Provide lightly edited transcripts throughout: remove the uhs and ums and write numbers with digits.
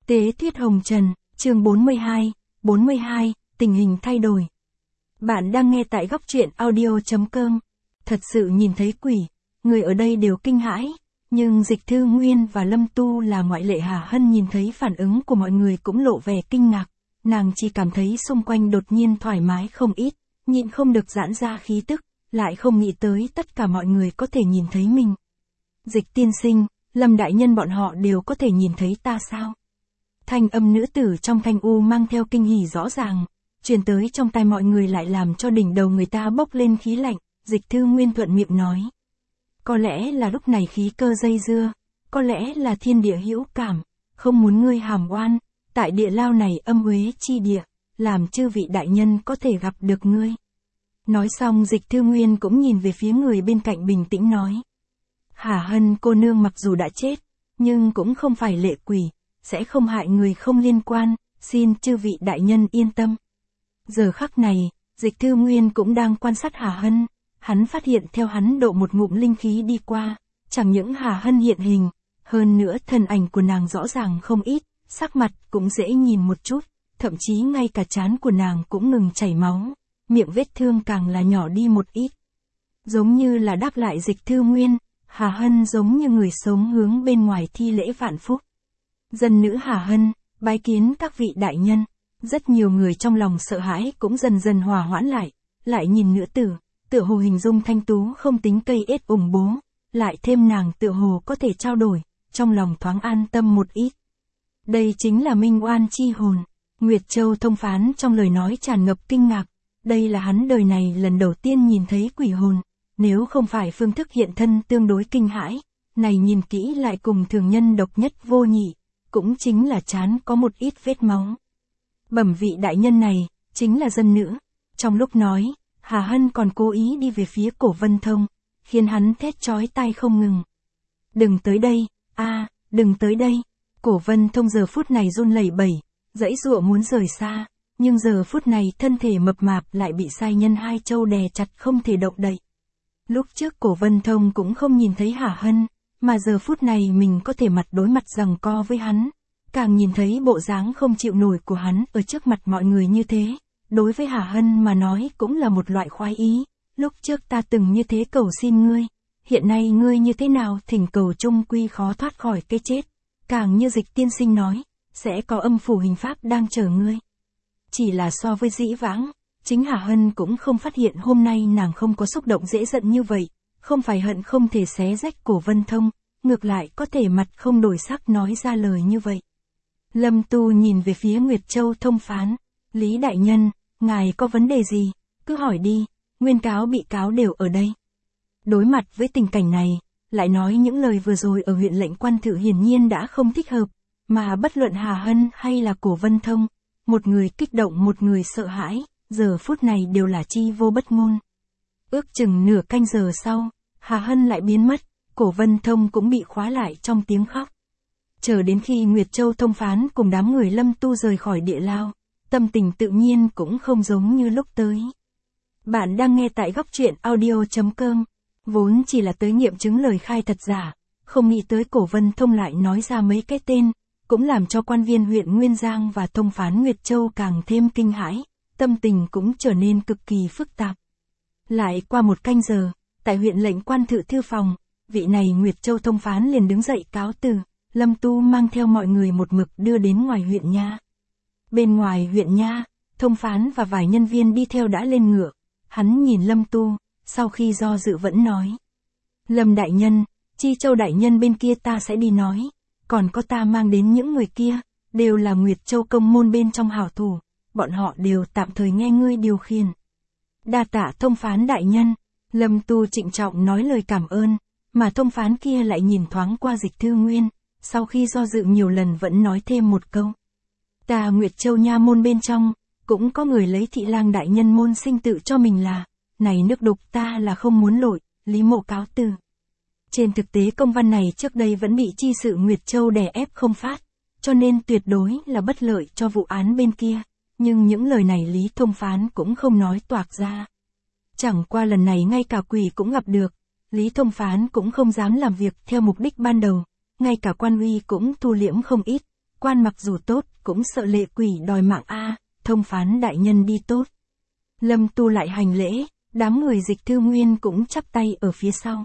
Tế Thuyết Hồng Trần, chương 42, tình hình thay đổi. Bạn đang nghe tại góc truyện audio.com. Thật sự nhìn thấy quỷ, người ở đây đều kinh hãi, nhưng Dịch Thư Nguyên và Lâm Tu là ngoại lệ. Hà Hân nhìn thấy phản ứng của mọi người cũng lộ vẻ kinh ngạc, nàng chỉ cảm thấy xung quanh đột nhiên thoải mái không ít, nhịn không được giãn ra khí tức, lại không nghĩ tới tất cả mọi người có thể nhìn thấy mình. Dịch tiên sinh, Lâm đại nhân bọn họ đều có thể nhìn thấy ta sao? Thanh âm nữ tử trong thanh u mang theo kinh hỉ rõ ràng, truyền tới trong tai mọi người lại làm cho đỉnh đầu người ta bốc lên khí lạnh. Dịch Thư Nguyên thuận miệng nói. Có lẽ là lúc này khí cơ dây dưa, có lẽ là thiên địa hữu cảm, không muốn ngươi hàm oan, tại địa lao này âm uế chi địa, làm chư vị đại nhân có thể gặp được ngươi. Nói xong Dịch Thư Nguyên cũng nhìn về phía người bên cạnh bình tĩnh nói. Hà Hân cô nương mặc dù đã chết, nhưng cũng không phải lệ quỷ, sẽ không hại người không liên quan, xin chư vị đại nhân yên tâm. Giờ khắc này, Dịch Thư Nguyên cũng đang quan sát Hà Hân, hắn phát hiện theo hắn độ một ngụm linh khí đi qua, chẳng những Hà Hân hiện hình, hơn nữa thân ảnh của nàng rõ ràng không ít, sắc mặt cũng dễ nhìn một chút, thậm chí ngay cả trán của nàng cũng ngừng chảy máu, miệng vết thương càng là nhỏ đi một ít. Giống như là đáp lại Dịch Thư Nguyên, Hà Hân giống như người sống hướng bên ngoài thi lễ vạn phúc. Dân nữ Hà Hân, bái kiến các vị đại nhân. Rất nhiều người trong lòng sợ hãi cũng dần dần hòa hoãn lại nhìn nữ tử, tựa hồ hình dung thanh tú không tính cây ết ủng bố, lại thêm nàng tựa hồ có thể trao đổi, trong lòng thoáng an tâm một ít. Đây chính là Minh Oan chi hồn. Nguyệt Châu thông phán trong lời nói tràn ngập kinh ngạc, đây là hắn đời này lần đầu tiên nhìn thấy quỷ hồn, nếu không phải phương thức hiện thân tương đối kinh hãi, này nhìn kỹ lại cùng thường nhân độc nhất vô nhị, cũng chính là trán có một ít vết máu. Bẩm vị đại nhân này, chính là dân nữ. Trong lúc nói, Hà Hân còn cố ý đi về phía Cổ Vân Thông, khiến hắn thét chói tai không ngừng. Đừng tới đây, đừng tới đây. Cổ Vân Thông giờ phút này run lẩy bẩy, giãy giụa muốn rời xa, nhưng giờ phút này thân thể mập mạp lại bị sai nhân hai châu đè chặt không thể động đậy. Lúc trước Cổ Vân Thông cũng không nhìn thấy Hà Hân, mà giờ phút này mình có thể mặt đối mặt giằng co với hắn. Càng nhìn thấy bộ dáng không chịu nổi của hắn ở trước mặt mọi người như thế, đối với Hà Hân mà nói cũng là một loại khoái ý. Lúc trước ta từng như thế cầu xin ngươi, hiện nay ngươi như thế nào thỉnh cầu chung quy khó thoát khỏi cái chết. Càng như Dịch tiên sinh nói, sẽ có âm phủ hình pháp đang chờ ngươi. Chỉ là so với dĩ vãng, chính Hà Hân cũng không phát hiện hôm nay nàng không có xúc động dễ giận như vậy, không phải hận không thể xé rách Cổ Vân Thông, ngược lại có thể mặt không đổi sắc nói ra lời như vậy. Lâm Tu nhìn về phía Nguyệt Châu thông phán, Lý đại nhân, ngài có vấn đề gì, cứ hỏi đi, nguyên cáo bị cáo đều ở đây. Đối mặt với tình cảnh này, lại nói những lời vừa rồi ở huyện lệnh quan thự hiển nhiên đã không thích hợp, mà bất luận Hà Hân hay là Cổ Vân Thông, một người kích động một người sợ hãi, giờ phút này đều là chi vô bất ngôn. Ước chừng nửa canh giờ sau, Hà Hân lại biến mất, Cổ Vân Thông cũng bị khóa lại trong tiếng khóc. Chờ đến khi Nguyệt Châu thông phán cùng đám người Lâm Tu rời khỏi địa lao, tâm tình tự nhiên cũng không giống như lúc tới. Bạn đang nghe tại góc truyện audio.com, vốn chỉ là tới nghiệm chứng lời khai thật giả, không nghĩ tới Cổ Vân Thông lại nói ra mấy cái tên, cũng làm cho quan viên huyện Nguyên Giang và thông phán Nguyệt Châu càng thêm kinh hãi, tâm tình cũng trở nên cực kỳ phức tạp. Lại qua một canh giờ, tại huyện lệnh quan thự thư phòng, vị này Nguyệt Châu thông phán liền đứng dậy cáo từ. Lâm Tu mang theo mọi người một mực đưa đến ngoài huyện nha. Bên ngoài huyện nha, thông phán và vài nhân viên đi theo đã lên ngựa. Hắn nhìn Lâm Tu, sau khi do dự vẫn nói. Lâm đại nhân, Chi Châu đại nhân bên kia ta sẽ đi nói. Còn có ta mang đến những người kia, đều là Nguyệt Châu công môn bên trong hảo thủ. Bọn họ đều tạm thời nghe ngươi điều khiển. Đa tạ thông phán đại nhân. Lâm Tu trịnh trọng nói lời cảm ơn, mà thông phán kia lại nhìn thoáng qua Dịch Thư Nguyên. Sau khi do dự nhiều lần vẫn nói thêm một câu. Ta Nguyệt Châu nha môn bên trong, cũng có người lấy thị lang đại nhân môn sinh tự cho mình là, này nước đục ta là không muốn lội, Lý Mộ cáo từ. Trên thực tế công văn này trước đây vẫn bị chi sự Nguyệt Châu đè ép không phát, cho nên tuyệt đối là bất lợi cho vụ án bên kia, nhưng những lời này Lý thông phán cũng không nói toạc ra. Chẳng qua lần này ngay cả quỷ cũng gặp được, Lý thông phán cũng không dám làm việc theo mục đích ban đầu. Ngay cả quan uy cũng thu liễm không ít, quan mặc dù tốt, cũng sợ lệ quỷ đòi mạng a, thông phán đại nhân đi tốt. Lâm Tu lại hành lễ, đám người Dịch Thư Nguyên cũng chắp tay ở phía sau.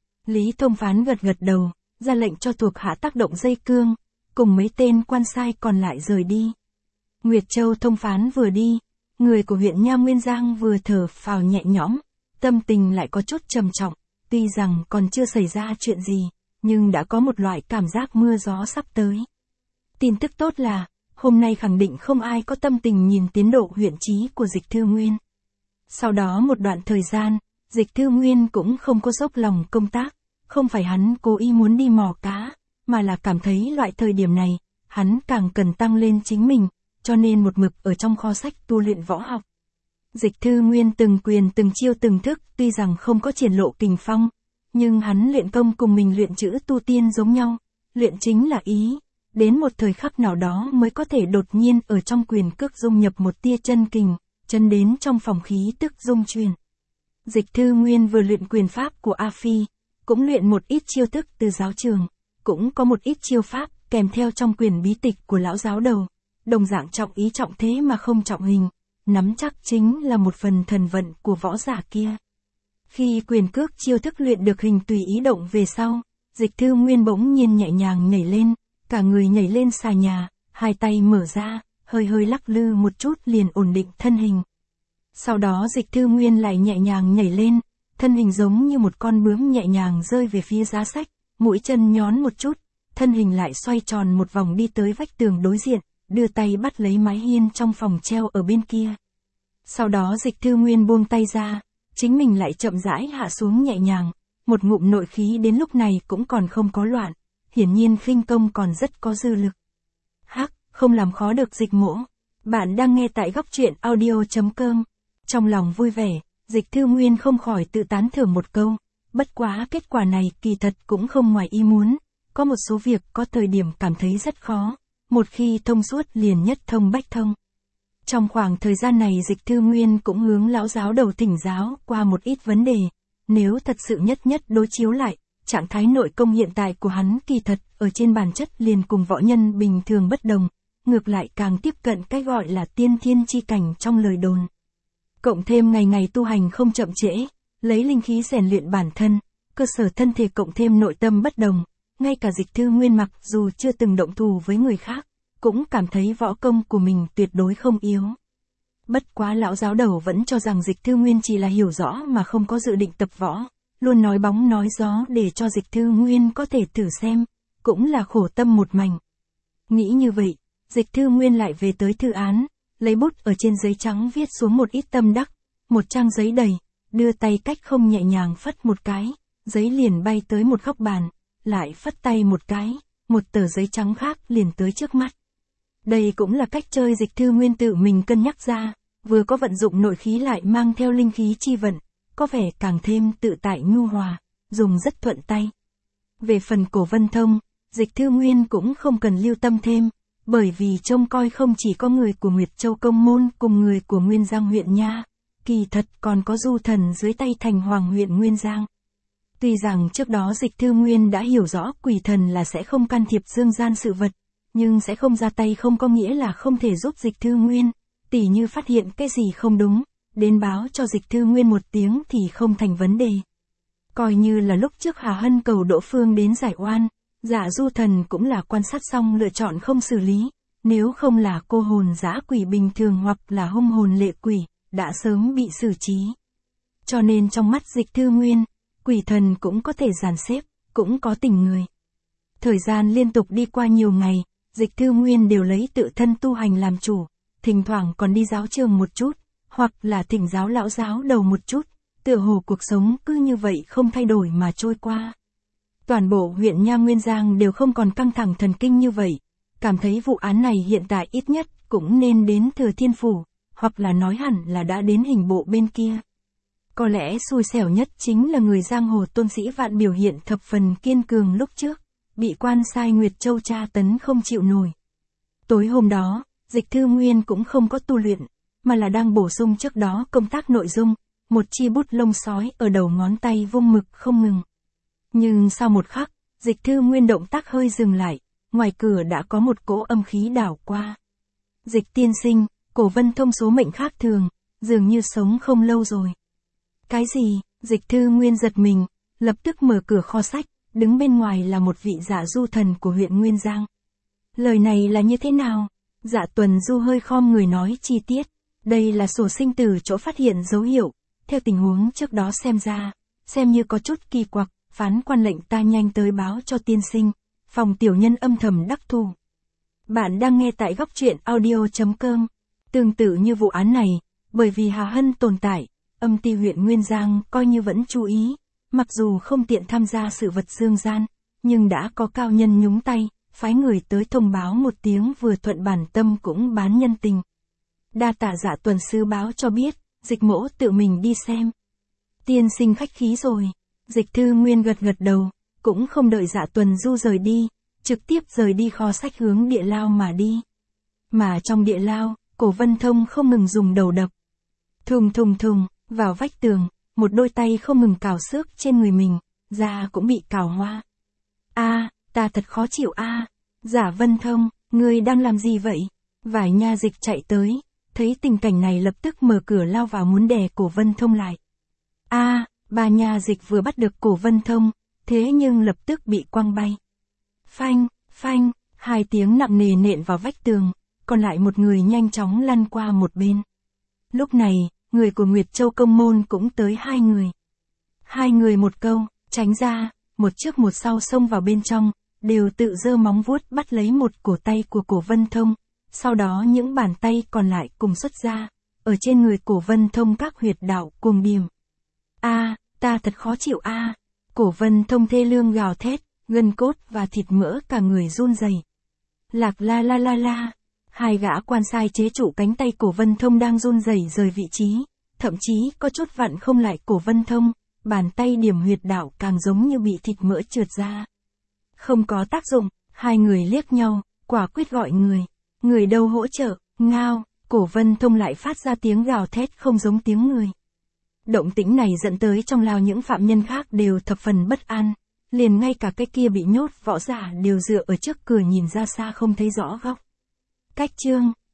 Lý thông phán gật gật đầu, ra lệnh cho thuộc hạ tác động dây cương, cùng mấy tên quan sai còn lại rời đi. Nguyệt Châu thông phán vừa đi, người của huyện Nha Nguyên Giang vừa thở phào nhẹ nhõm, tâm tình lại có chút trầm trọng, tuy rằng còn chưa xảy ra chuyện gì, nhưng đã có một loại cảm giác mưa gió sắp tới. Tin tức tốt là, hôm nay khẳng định không ai có tâm tình nhìn tiến độ huyện trí của Dịch Thư Nguyên. Sau đó một đoạn thời gian, Dịch Thư Nguyên cũng không có dốc lòng công tác, không phải hắn cố ý muốn đi mò cá, mà là cảm thấy loại thời điểm này, hắn càng cần tăng lên chính mình, cho nên một mực ở trong kho sách tu luyện võ học. Dịch Thư Nguyên từng quyền từng chiêu từng thức, tuy rằng không có triển lộ kình phong, nhưng hắn luyện công cùng mình luyện chữ tu tiên giống nhau, luyện chính là ý, đến một thời khắc nào đó mới có thể đột nhiên ở trong quyền cước dung nhập một tia chân kình, chân đến trong phòng khí tức dung truyền. Dịch Thư Nguyên vừa luyện quyền pháp của A Phi, cũng luyện một ít chiêu thức từ giáo trường, cũng có một ít chiêu pháp kèm theo trong quyền bí tịch của lão giáo đầu, đồng dạng trọng ý trọng thế mà không trọng hình, nắm chắc chính là một phần thần vận của võ giả kia. Khi quyền cước chiêu thức luyện được hình tùy ý động về sau, Dịch Thư Nguyên bỗng nhiên nhẹ nhàng nhảy lên, cả người nhảy lên xà nhà, hai tay mở ra, hơi hơi lắc lư một chút liền ổn định thân hình. Sau đó Dịch Thư Nguyên lại nhẹ nhàng nhảy lên, thân hình giống như một con bướm nhẹ nhàng rơi về phía giá sách, mũi chân nhón một chút, thân hình lại xoay tròn một vòng đi tới vách tường đối diện, đưa tay bắt lấy mái hiên trong phòng treo ở bên kia. Sau đó Dịch Thư Nguyên buông tay ra, chính mình lại chậm rãi hạ xuống nhẹ nhàng, một ngụm nội khí đến lúc này cũng còn không có loạn, hiển nhiên khinh công còn rất có dư lực. Hắc, không làm khó được Dịch mỗ. Bạn đang nghe tại góc truyện audio.com. Trong lòng vui vẻ, Dịch Thư Nguyên không khỏi tự tán thưởng một câu, bất quá kết quả này kỳ thật cũng không ngoài ý muốn, có một số việc có thời điểm cảm thấy rất khó, một khi thông suốt liền nhất thông bách thông. Trong khoảng thời gian này Dịch Thư Nguyên cũng hướng lão giáo đầu thỉnh giáo qua một ít vấn đề, nếu thật sự nhất đối chiếu lại, trạng thái nội công hiện tại của hắn kỳ thật ở trên bản chất liền cùng võ nhân bình thường bất đồng, ngược lại càng tiếp cận cái gọi là tiên thiên chi cảnh trong lời đồn. Cộng thêm ngày ngày tu hành không chậm trễ, lấy linh khí rèn luyện bản thân, cơ sở thân thể cộng thêm nội tâm bất đồng, ngay cả Dịch Thư Nguyên mặc dù chưa từng động thủ với người khác, cũng cảm thấy võ công của mình tuyệt đối không yếu. Bất quá lão giáo đầu vẫn cho rằng Dịch Thư Nguyên chỉ là hiểu rõ mà không có dự định tập võ, luôn nói bóng nói gió để cho Dịch Thư Nguyên có thể thử xem, cũng là khổ tâm một mảnh. Nghĩ như vậy, Dịch Thư Nguyên lại về tới thư án, lấy bút ở trên giấy trắng viết xuống một ít tâm đắc, một trang giấy đầy, đưa tay cách không nhẹ nhàng phất một cái, giấy liền bay tới một góc bàn, lại phất tay một cái, một tờ giấy trắng khác liền tới trước mắt. Đây cũng là cách chơi Dịch Thư Nguyên tự mình cân nhắc ra, vừa có vận dụng nội khí lại mang theo linh khí chi vận, có vẻ càng thêm tự tại nhu hòa, dùng rất thuận tay. Về phần Cổ Vân Thông, Dịch Thư Nguyên cũng không cần lưu tâm thêm, bởi vì trông coi không chỉ có người của Nguyệt Châu Công Môn cùng người của Nguyên Giang huyện Nha, kỳ thật còn có du thần dưới tay Thành Hoàng huyện Nguyên Giang. Tuy rằng trước đó Dịch Thư Nguyên đã hiểu rõ quỷ thần là sẽ không can thiệp dương gian sự vật, nhưng sẽ không ra tay không có nghĩa là không thể giúp Dịch Thư Nguyên, tỉ như phát hiện cái gì không đúng, đến báo cho Dịch Thư Nguyên một tiếng thì không thành vấn đề. Coi như là lúc trước Hà Hân cầu Đỗ Phương đến giải oan, Dạ Du Thần cũng là quan sát xong lựa chọn không xử lý, nếu không là cô hồn dã quỷ bình thường hoặc là hung hồn lệ quỷ, đã sớm bị xử trí. Cho nên trong mắt Dịch Thư Nguyên, quỷ thần cũng có thể dàn xếp, cũng có tình người. Thời gian liên tục đi qua nhiều ngày, Dịch Thư Nguyên đều lấy tự thân tu hành làm chủ, thỉnh thoảng còn đi giáo trường một chút, hoặc là thỉnh giáo lão giáo đầu một chút, tựa hồ cuộc sống cứ như vậy không thay đổi mà trôi qua. Toàn bộ huyện Nha Nguyên Giang đều không còn căng thẳng thần kinh như vậy, cảm thấy vụ án này hiện tại ít nhất cũng nên đến Thừa Thiên Phủ, hoặc là nói hẳn là đã đến hình bộ bên kia. Có lẽ xui xẻo nhất chính là người giang hồ Tôn Sĩ Vạn biểu hiện thập phần kiên cường lúc trước, bị quan sai Nguyệt Châu tra tấn không chịu nổi. Tối hôm đó, Dịch Thư Nguyên cũng không có tu luyện, mà là đang bổ sung trước đó công tác nội dung, một chi bút lông sói ở đầu ngón tay vung mực không ngừng. Nhưng sau một khắc, Dịch Thư Nguyên động tác hơi dừng lại, ngoài cửa đã có một cỗ âm khí đảo qua. Dịch tiên sinh, Cổ Vân Thông số mệnh khác thường, dường như sống không lâu rồi. Cái gì? Dịch Thư Nguyên giật mình, lập tức mở cửa kho sách, đứng bên ngoài là một vị Dạ Du thần của huyện Nguyên Giang. Lời này là như thế nào? Dạ Tuần Du hơi khom người nói chi tiết. Đây là sổ sinh tử chỗ phát hiện dấu hiệu, theo tình huống trước đó xem ra, xem như có chút kỳ quặc, phán quan lệnh ta nhanh tới báo cho tiên sinh, phòng tiểu nhân âm thầm đắc thù. Bạn đang nghe tại góc truyện audio.com. Tương tự như vụ án này, bởi vì Hà Hân tồn tại, âm ty huyện Nguyên Giang coi như vẫn chú ý, mặc dù không tiện tham gia sự vật dương gian, nhưng đã có cao nhân nhúng tay, phái người tới thông báo một tiếng vừa thuận bản tâm cũng bán nhân tình. Đa tạ Dạ Tuần sư báo cho biết, Dịch mỗ tự mình đi xem. Tiên sinh khách khí rồi. Dịch Thư Nguyên gật gật đầu, cũng không đợi Dạ Tuần Du rời đi, trực tiếp rời đi kho sách hướng địa lao mà đi. Mà trong địa lao, Cổ Vân Thông không ngừng dùng đầu đập. Thùng thùng thùng, vào vách tường, một đôi tay không ngừng cào xước trên người mình, da cũng bị cào hoa. Ta thật khó chịu Dạ Vân Thông, ngươi đang làm gì vậy? Vài nha dịch chạy tới, thấy tình cảnh này lập tức mở cửa lao vào muốn đè Cổ Vân Thông lại. Ba nha dịch vừa bắt được Cổ Vân Thông, thế nhưng lập tức bị quăng bay. Phanh, phanh, hai tiếng nặng nề nện vào vách tường, còn lại một người nhanh chóng lăn qua một bên. Lúc này, người của Nguyệt Châu Công Môn cũng tới hai người. Hai người một câu, tránh ra, một trước một sau xông vào bên trong, đều tự giơ móng vuốt bắt lấy một cổ tay của Cổ Vân Thông, sau đó những bàn tay còn lại cùng xuất ra, ở trên người Cổ Vân Thông các huyệt đạo cùng điểm. Ta thật khó chịu Cổ Vân Thông thê lương gào thét, gân cốt và thịt mỡ cả người run rẩy. Lạc la la la la, hai gã quan sai chế trụ cánh tay Cổ Vân Thông đang run rẩy rời vị trí, thậm chí có chút vặn không lại Cổ Vân Thông, bàn tay điểm huyệt đạo càng giống như bị thịt mỡ trượt ra. Không có tác dụng, hai người liếc nhau, quả quyết gọi người. Người đâu hỗ trợ, ngao, Cổ Vân Thông lại phát ra tiếng gào thét không giống tiếng người. Động tĩnh này dẫn tới trong lao những phạm nhân khác đều thập phần bất an, liền ngay cả cái kia bị nhốt võ giả đều dựa ở trước cửa nhìn ra xa không thấy rõ góc. Cách chương